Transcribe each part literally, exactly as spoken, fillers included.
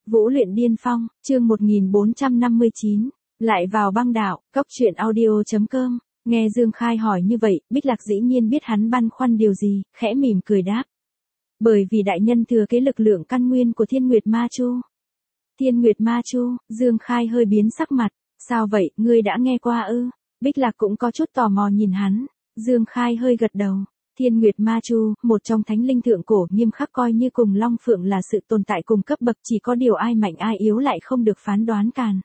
Vũ luyện điên phong, chương một nghìn bốn trăm năm mươi chín. Lại vào băng đạo, cốc truyện audio chấm com. Nghe Dương Khai hỏi như vậy, Bích Lạc dĩ nhiên biết hắn băn khoăn điều gì, khẽ mỉm cười đáp. Bởi vì đại nhân thừa kế lực lượng căn nguyên của Thiên Nguyệt Ma Chu. Thiên Nguyệt Ma Chu, Dương Khai hơi biến sắc mặt. Sao vậy, ngươi đã nghe qua ư? Bích Lạc cũng có chút tò mò nhìn hắn. Dương Khai hơi gật đầu. Thiên Nguyệt Ma Chu, một trong thánh linh thượng cổ nghiêm khắc coi như cùng Long Phượng là sự tồn tại cùng cấp bậc, chỉ có điều ai mạnh ai yếu lại không được phán đoán càn.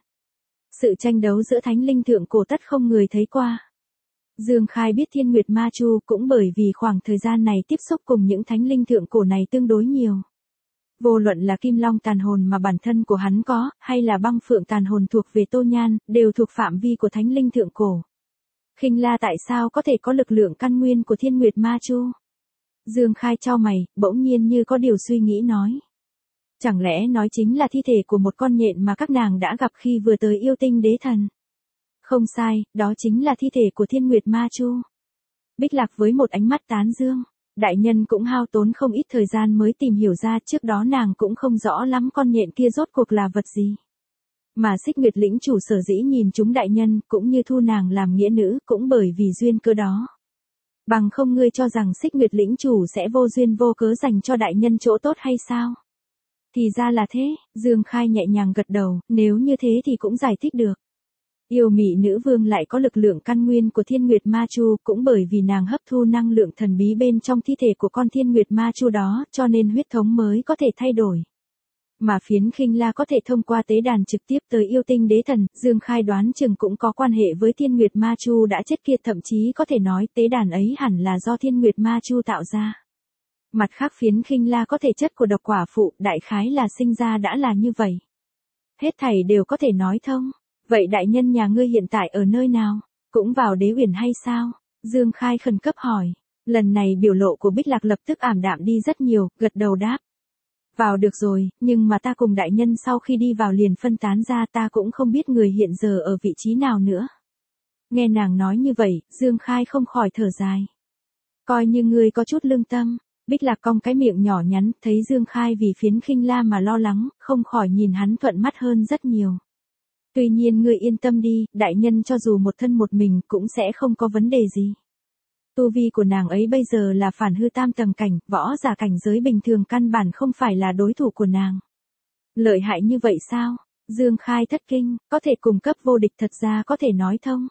Sự tranh đấu giữa thánh linh thượng cổ tất không người thấy qua. Dương Khai biết Thiên Nguyệt Ma Chu cũng bởi vì khoảng thời gian này tiếp xúc cùng những thánh linh thượng cổ này tương đối nhiều. Vô luận là Kim Long tàn hồn mà bản thân của hắn có, hay là Băng Phượng tàn hồn thuộc về Tô Nhan, đều thuộc phạm vi của thánh linh thượng cổ. Khinh La tại sao có thể có lực lượng căn nguyên của Thiên Nguyệt Ma Chu? Dương Khai chau mày, bỗng nhiên như có điều suy nghĩ nói. Chẳng lẽ nói chính là thi thể của một con nhện mà các nàng đã gặp khi vừa tới yêu tinh đế thần? Không sai, đó chính là thi thể của Thiên Nguyệt Ma Chu. Bích Lạc với một ánh mắt tán dương. Đại nhân cũng hao tốn không ít thời gian mới tìm hiểu ra, trước đó nàng cũng không rõ lắm con nhện kia rốt cuộc là vật gì. Mà Xích Nguyệt lĩnh chủ sở dĩ nhìn chúng đại nhân, cũng như thu nàng làm nghĩa nữ, cũng bởi vì duyên cơ đó. Bằng không ngươi cho rằng Xích Nguyệt lĩnh chủ sẽ vô duyên vô cớ dành cho đại nhân chỗ tốt hay sao? Thì ra là thế, Dương Khai nhẹ nhàng gật đầu, nếu như thế thì cũng giải thích được. Yêu mị nữ vương lại có lực lượng căn nguyên của Thiên Nguyệt Ma Chu, cũng bởi vì nàng hấp thu năng lượng thần bí bên trong thi thể của con Thiên Nguyệt Ma Chu đó, cho nên huyết thống mới có thể thay đổi. Mà phiến Khinh La có thể thông qua tế đàn trực tiếp tới yêu tinh đế thần, Dương Khai đoán chừng cũng có quan hệ với Thiên Nguyệt Ma Chu đã chết kia, thậm chí có thể nói tế đàn ấy hẳn là do Thiên Nguyệt Ma Chu tạo ra. Mặt khác phiến Khinh La có thể chất của độc quả phụ, đại khái là sinh ra đã là như vậy. Hết thảy đều có thể nói thông. Vậy đại nhân nhà ngươi hiện tại ở nơi nào? Cũng vào đế uyển hay sao? Dương Khai khẩn cấp hỏi. Lần này biểu lộ của Bích Lạc lập tức ảm đạm đi rất nhiều, gật đầu đáp. Vào được rồi, nhưng mà ta cùng đại nhân sau khi đi vào liền phân tán ra, ta cũng không biết người hiện giờ ở vị trí nào nữa. Nghe nàng nói như vậy, Dương Khai không khỏi thở dài. Coi như ngươi có chút lương tâm. Bích Lạc cong cái miệng nhỏ nhắn, thấy Dương Khai vì phiến Khinh La mà lo lắng, không khỏi nhìn hắn thuận mắt hơn rất nhiều. Tuy nhiên ngươi yên tâm đi, đại nhân cho dù một thân một mình cũng sẽ không có vấn đề gì. Tu vi của nàng ấy bây giờ là phản hư tam tầng cảnh, võ giả cảnh giới bình thường căn bản không phải là đối thủ của nàng. Lợi hại như vậy sao? Dương Khai thất kinh, có thể cùng cấp vô địch thật ra có thể nói thông.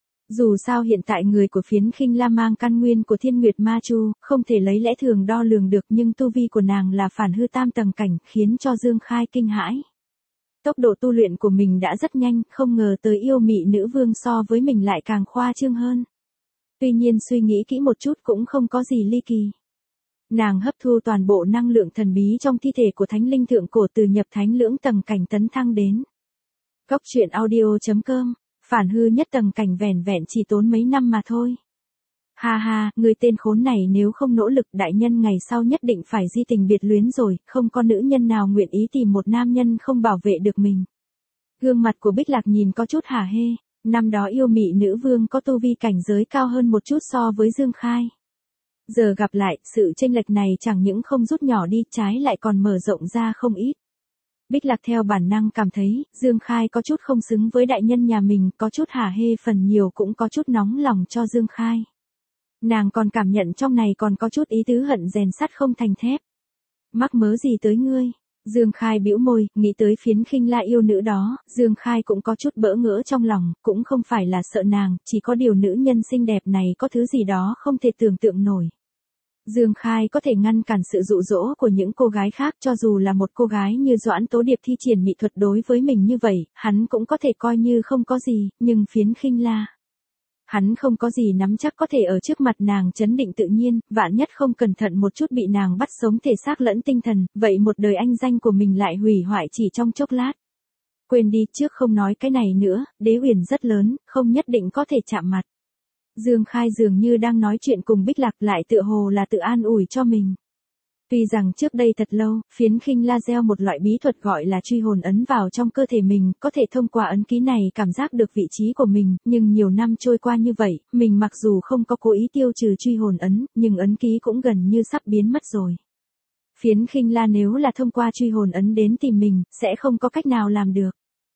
Dù sao hiện tại người của phiến Khinh La mang căn nguyên của Thiên Nguyệt Ma Chu, không thể lấy lẽ thường đo lường được, nhưng tu vi của nàng là phản hư tam tầng cảnh, khiến cho Dương Khai kinh hãi. Tốc độ tu luyện của mình đã rất nhanh, không ngờ tới yêu mị nữ vương so với mình lại càng khoa trương hơn. Tuy nhiên suy nghĩ kỹ một chút cũng không có gì ly kỳ. Nàng hấp thu toàn bộ năng lượng thần bí trong thi thể của thánh linh thượng cổ từ nhập thánh lưỡng tầng cảnh tấn thăng đến. Cốc truyện audio chấm com, phản hư nhất tầng cảnh vẻn vẹn chỉ tốn mấy năm mà thôi. Ha ha, người tên khốn này nếu không nỗ lực đại nhân ngày sau nhất định phải di tình biệt luyến rồi, không có nữ nhân nào nguyện ý tìm một nam nhân không bảo vệ được mình. Gương mặt của Bích Lạc nhìn có chút hả hê, năm đó yêu mị nữ vương có tu vi cảnh giới cao hơn một chút so với Dương Khai. Giờ gặp lại, sự chênh lệch này chẳng những không rút nhỏ đi, trái lại còn mở rộng ra không ít. Bích Lạc theo bản năng cảm thấy, Dương Khai có chút không xứng với đại nhân nhà mình, có chút hả hê, phần nhiều cũng có chút nóng lòng cho Dương Khai. Nàng còn cảm nhận trong này còn có chút ý tứ hận rèn sắt không thành thép. Mắc mớ gì tới ngươi? Dương Khai bĩu môi, nghĩ tới phiến Khinh La yêu nữ đó, Dương Khai cũng có chút bỡ ngỡ trong lòng, cũng không phải là sợ nàng, chỉ có điều nữ nhân xinh đẹp này có thứ gì đó không thể tưởng tượng nổi. Dương Khai có thể ngăn cản sự dụ dỗ của những cô gái khác, cho dù là một cô gái như Doãn Tố Điệp thi triển mỹ thuật đối với mình như vậy, hắn cũng có thể coi như không có gì, nhưng phiến Khinh La. Hắn không có gì nắm chắc có thể ở trước mặt nàng trấn định tự nhiên, vạn nhất không cẩn thận một chút bị nàng bắt sống thể xác lẫn tinh thần, vậy một đời anh danh của mình lại hủy hoại chỉ trong chốc lát. Quên đi, trước không nói cái này nữa, đế uyển rất lớn, không nhất định có thể chạm mặt. Dương Khai dường như đang nói chuyện cùng Bích Lạc, lại tựa hồ là tự an ủi cho mình. Tuy rằng trước đây thật lâu, phiến Khinh La gieo một loại bí thuật gọi là truy hồn ấn vào trong cơ thể mình, có thể thông qua ấn ký này cảm giác được vị trí của mình, nhưng nhiều năm trôi qua như vậy, mình mặc dù không có cố ý tiêu trừ truy hồn ấn, nhưng ấn ký cũng gần như sắp biến mất rồi. Phiến Khinh La nếu là thông qua truy hồn ấn đến tìm mình, sẽ không có cách nào làm được.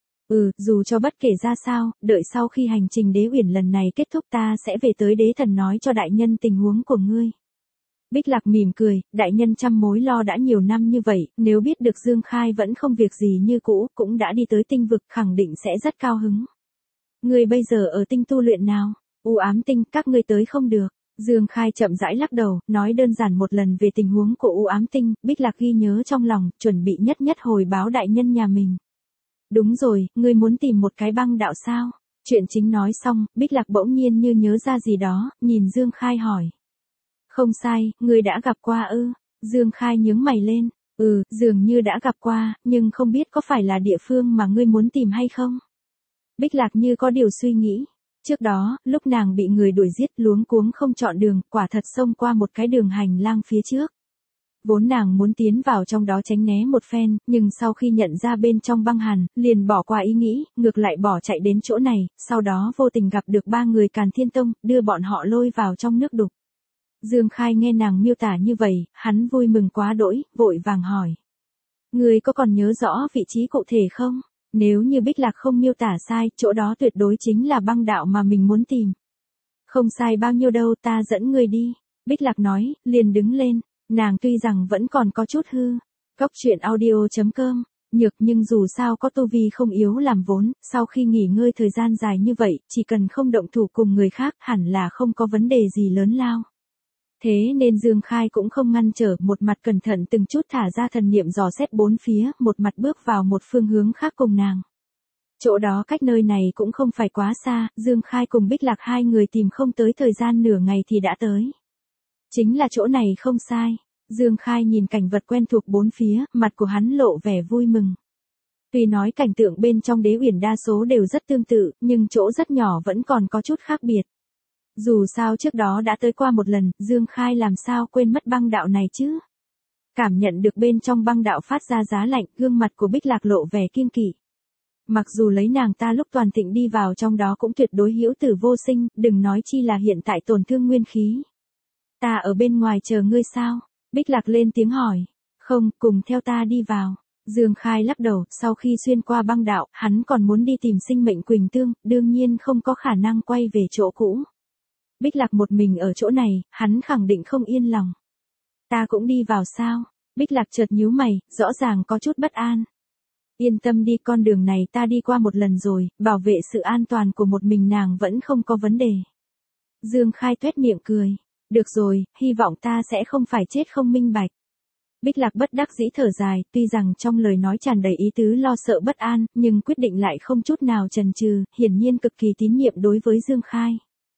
Ừ, dù cho bất kể ra sao, đợi sau khi hành trình đế uyển lần này kết thúc ta sẽ về tới đế thần nói cho đại nhân tình huống của ngươi. Bích Lạc mỉm cười, đại nhân trăm mối lo đã nhiều năm như vậy, nếu biết được Dương Khai vẫn không việc gì như cũ, cũng đã đi tới tinh vực, khẳng định sẽ rất cao hứng. Ngươi bây giờ ở tinh tu luyện nào? U ám tinh, các ngươi tới không được. Dương Khai chậm rãi lắc đầu, nói đơn giản một lần về tình huống của U ám tinh, Bích Lạc ghi nhớ trong lòng, chuẩn bị nhất nhất hồi báo đại nhân nhà mình. Đúng rồi, ngươi muốn tìm một cái băng đạo sao? Chuyện chính nói xong, Bích Lạc bỗng nhiên như nhớ ra gì đó, nhìn Dương Khai hỏi. Không sai, ngươi đã gặp qua ư? Dương Khai nhướng mày lên, ừ, dường như đã gặp qua, nhưng không biết có phải là địa phương mà ngươi muốn tìm hay không? Bích Lạc như có điều suy nghĩ. Trước đó, lúc nàng bị người đuổi giết luống cuống không chọn đường, quả thật xông qua một cái đường hành lang phía trước. Vốn nàng muốn tiến vào trong đó tránh né một phen, nhưng sau khi nhận ra bên trong băng hàn, liền bỏ qua ý nghĩ, ngược lại bỏ chạy đến chỗ này, sau đó vô tình gặp được ba người Càn Thiên Tông, đưa bọn họ lôi vào trong nước đục. Dương Khai nghe nàng miêu tả như vậy, hắn vui mừng quá đỗi, vội vàng hỏi. Người có còn nhớ rõ vị trí cụ thể không? Nếu như Bích Lạc không miêu tả sai, chỗ đó tuyệt đối chính là băng đạo mà mình muốn tìm. Không sai bao nhiêu đâu, ta dẫn người đi. Bích Lạc nói, liền đứng lên. Nàng tuy rằng vẫn còn có chút hư. Cóc truyện audio chấm com. Nhược nhưng dù sao có tu vi không yếu làm vốn, sau khi nghỉ ngơi thời gian dài như vậy, chỉ cần không động thủ cùng người khác hẳn là không có vấn đề gì lớn lao. Thế nên Dương Khai cũng không ngăn trở, một mặt cẩn thận từng chút thả ra thần niệm dò xét bốn phía, một mặt bước vào một phương hướng khác cùng nàng. Chỗ đó cách nơi này cũng không phải quá xa, Dương Khai cùng Bích Lạc hai người tìm không tới thời gian nửa ngày thì đã tới. Chính là chỗ này không sai. Dương Khai nhìn cảnh vật quen thuộc bốn phía, mặt của hắn lộ vẻ vui mừng. Tuy nói cảnh tượng bên trong đế uyển đa số đều rất tương tự, nhưng chỗ rất nhỏ vẫn còn có chút khác biệt. Dù sao trước đó đã tới qua một lần, Dương Khai làm sao quên mất băng đạo này chứ? Cảm nhận được bên trong băng đạo phát ra giá lạnh, gương mặt của Bích Lạc lộ vẻ kiêng kỵ. Mặc dù lấy nàng ta lúc toàn thịnh đi vào trong đó cũng tuyệt đối hữu tử vô sinh, đừng nói chi là hiện tại tổn thương nguyên khí. Ta ở bên ngoài chờ ngươi sao? Bích Lạc lên tiếng hỏi. Không, cùng theo ta đi vào. Dương Khai lắc đầu, sau khi xuyên qua băng đạo, hắn còn muốn đi tìm sinh mệnh Quỳnh Tương, đương nhiên không có khả năng quay về chỗ cũ. Bích Lạc một mình ở chỗ này, hắn khẳng định không yên lòng. Ta cũng đi vào sao? Bích Lạc chợt nhíu mày, rõ ràng có chút bất an. Yên tâm đi, con đường này ta đi qua một lần rồi, bảo vệ sự an toàn của một mình nàng vẫn không có vấn đề. Dương Khai tuét miệng cười. Được rồi, hy vọng ta sẽ không phải chết không minh bạch. Bích Lạc bất đắc dĩ thở dài, tuy rằng trong lời nói tràn đầy ý tứ lo sợ bất an, nhưng quyết định lại không chút nào chần chừ, hiển nhiên cực kỳ tín nhiệm đối với Dương Khai.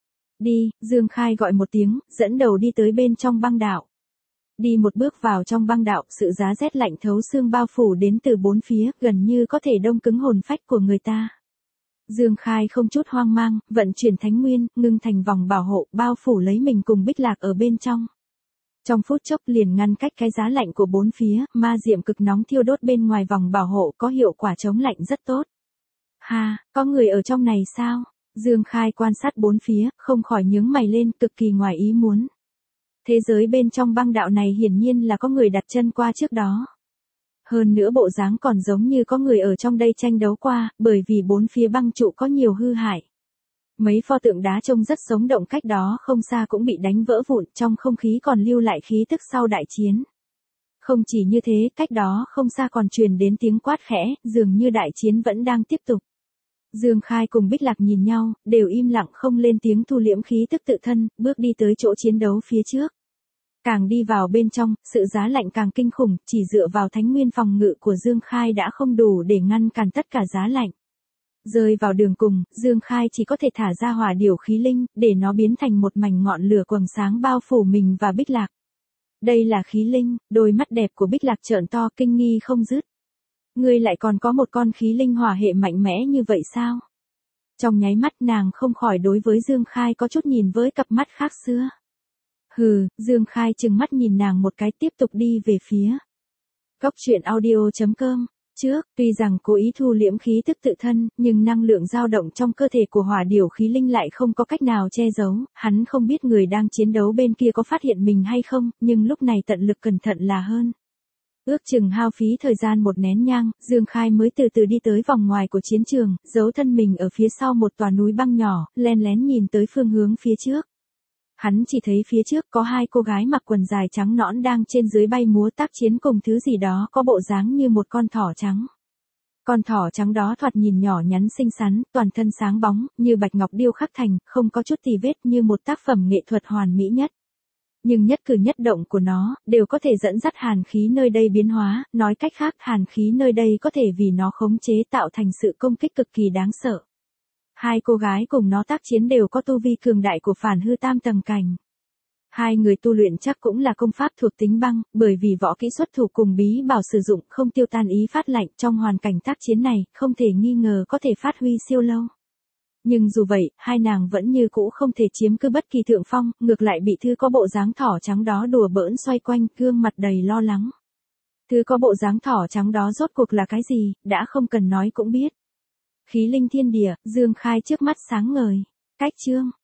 Đi, Dương Khai gọi một tiếng, dẫn đầu đi tới bên trong băng đạo. Đi một bước vào trong băng đạo, sự giá rét lạnh thấu xương bao phủ đến từ bốn phía, gần như có thể đông cứng hồn phách của người ta. Dương Khai không chút hoang mang, vận chuyển thánh nguyên, ngưng thành vòng bảo hộ, bao phủ lấy mình cùng Bích Lạc ở bên trong. Trong phút chốc liền ngăn cách cái giá lạnh của bốn phía, ma diệm cực nóng thiêu đốt bên ngoài vòng bảo hộ có hiệu quả chống lạnh rất tốt. Ha, có người ở trong này sao? Dương Khai quan sát bốn phía, không khỏi nhướng mày lên, cực kỳ ngoài ý muốn. Thế giới bên trong băng đạo này hiển nhiên là có người đặt chân qua trước đó. Hơn nữa bộ dáng còn giống như có người ở trong đây tranh đấu qua, bởi vì bốn phía băng trụ có nhiều hư hại. Mấy pho tượng đá trông rất sống động cách đó không xa cũng bị đánh vỡ vụn, trong không khí còn lưu lại khí tức sau đại chiến. Không chỉ như thế, cách đó không xa còn truyền đến tiếng quát khẽ, dường như đại chiến vẫn đang tiếp tục. Dương Khai cùng Bích Lạc nhìn nhau, đều im lặng không lên tiếng thu liễm khí tức tự thân, bước đi tới chỗ chiến đấu phía trước. Càng đi vào bên trong, sự giá lạnh càng kinh khủng, chỉ dựa vào thánh nguyên phòng ngự của Dương Khai đã không đủ để ngăn cản tất cả giá lạnh. Rơi vào đường cùng, Dương Khai chỉ có thể thả ra hỏa điểu khí linh, để nó biến thành một mảnh ngọn lửa quầng sáng bao phủ mình và Bích Lạc. Đây là khí linh, đôi mắt đẹp của Bích Lạc trợn to kinh nghi không dứt. Ngươi lại còn có một con khí linh hỏa hệ mạnh mẽ như vậy sao? Trong nháy mắt nàng không khỏi đối với Dương Khai có chút nhìn với cặp mắt khác xưa. Hừ, Dương Khai trừng mắt nhìn nàng một cái tiếp tục đi về phía. Cóc truyện audio chấm com. Trước, tuy rằng cố ý thu liễm khí tức tự thân, nhưng năng lượng dao động trong cơ thể của hỏa điểu khí linh lại không có cách nào che giấu, hắn không biết người đang chiến đấu bên kia có phát hiện mình hay không, nhưng lúc này tận lực cẩn thận là hơn. Ước chừng hao phí thời gian một nén nhang, Dương Khai mới từ từ đi tới vòng ngoài của chiến trường, giấu thân mình ở phía sau một tòa núi băng nhỏ, len lén nhìn tới phương hướng phía trước. Hắn chỉ thấy phía trước có hai cô gái mặc quần dài trắng nõn đang trên dưới bay múa tác chiến cùng thứ gì đó có bộ dáng như một con thỏ trắng. Con thỏ trắng đó thoạt nhìn nhỏ nhắn xinh xắn, toàn thân sáng bóng, như bạch ngọc điêu khắc thành, không có chút tì vết, như một tác phẩm nghệ thuật hoàn mỹ nhất. Nhưng nhất cử nhất động của nó, đều có thể dẫn dắt hàn khí nơi đây biến hóa, nói cách khác hàn khí nơi đây có thể vì nó khống chế tạo thành sự công kích cực kỳ đáng sợ. Hai cô gái cùng nó tác chiến đều có tu vi cường đại của phản hư tam tầng cảnh. Hai người tu luyện chắc cũng là công pháp thuộc tính băng, bởi vì võ kỹ xuất thủ cùng bí bảo sử dụng không tiêu tan ý phát lạnh trong hoàn cảnh tác chiến này, không thể nghi ngờ có thể phát huy siêu lâu. Nhưng dù vậy, hai nàng vẫn như cũ không thể chiếm cứ bất kỳ thượng phong, ngược lại bị thứ có bộ dáng thỏ trắng đó đùa bỡn xoay quanh, gương mặt đầy lo lắng. Thứ có bộ dáng thỏ trắng đó rốt cuộc là cái gì, đã không cần nói cũng biết. Khí linh thiên địa, Dương Khai trước mắt sáng ngời. Cách chương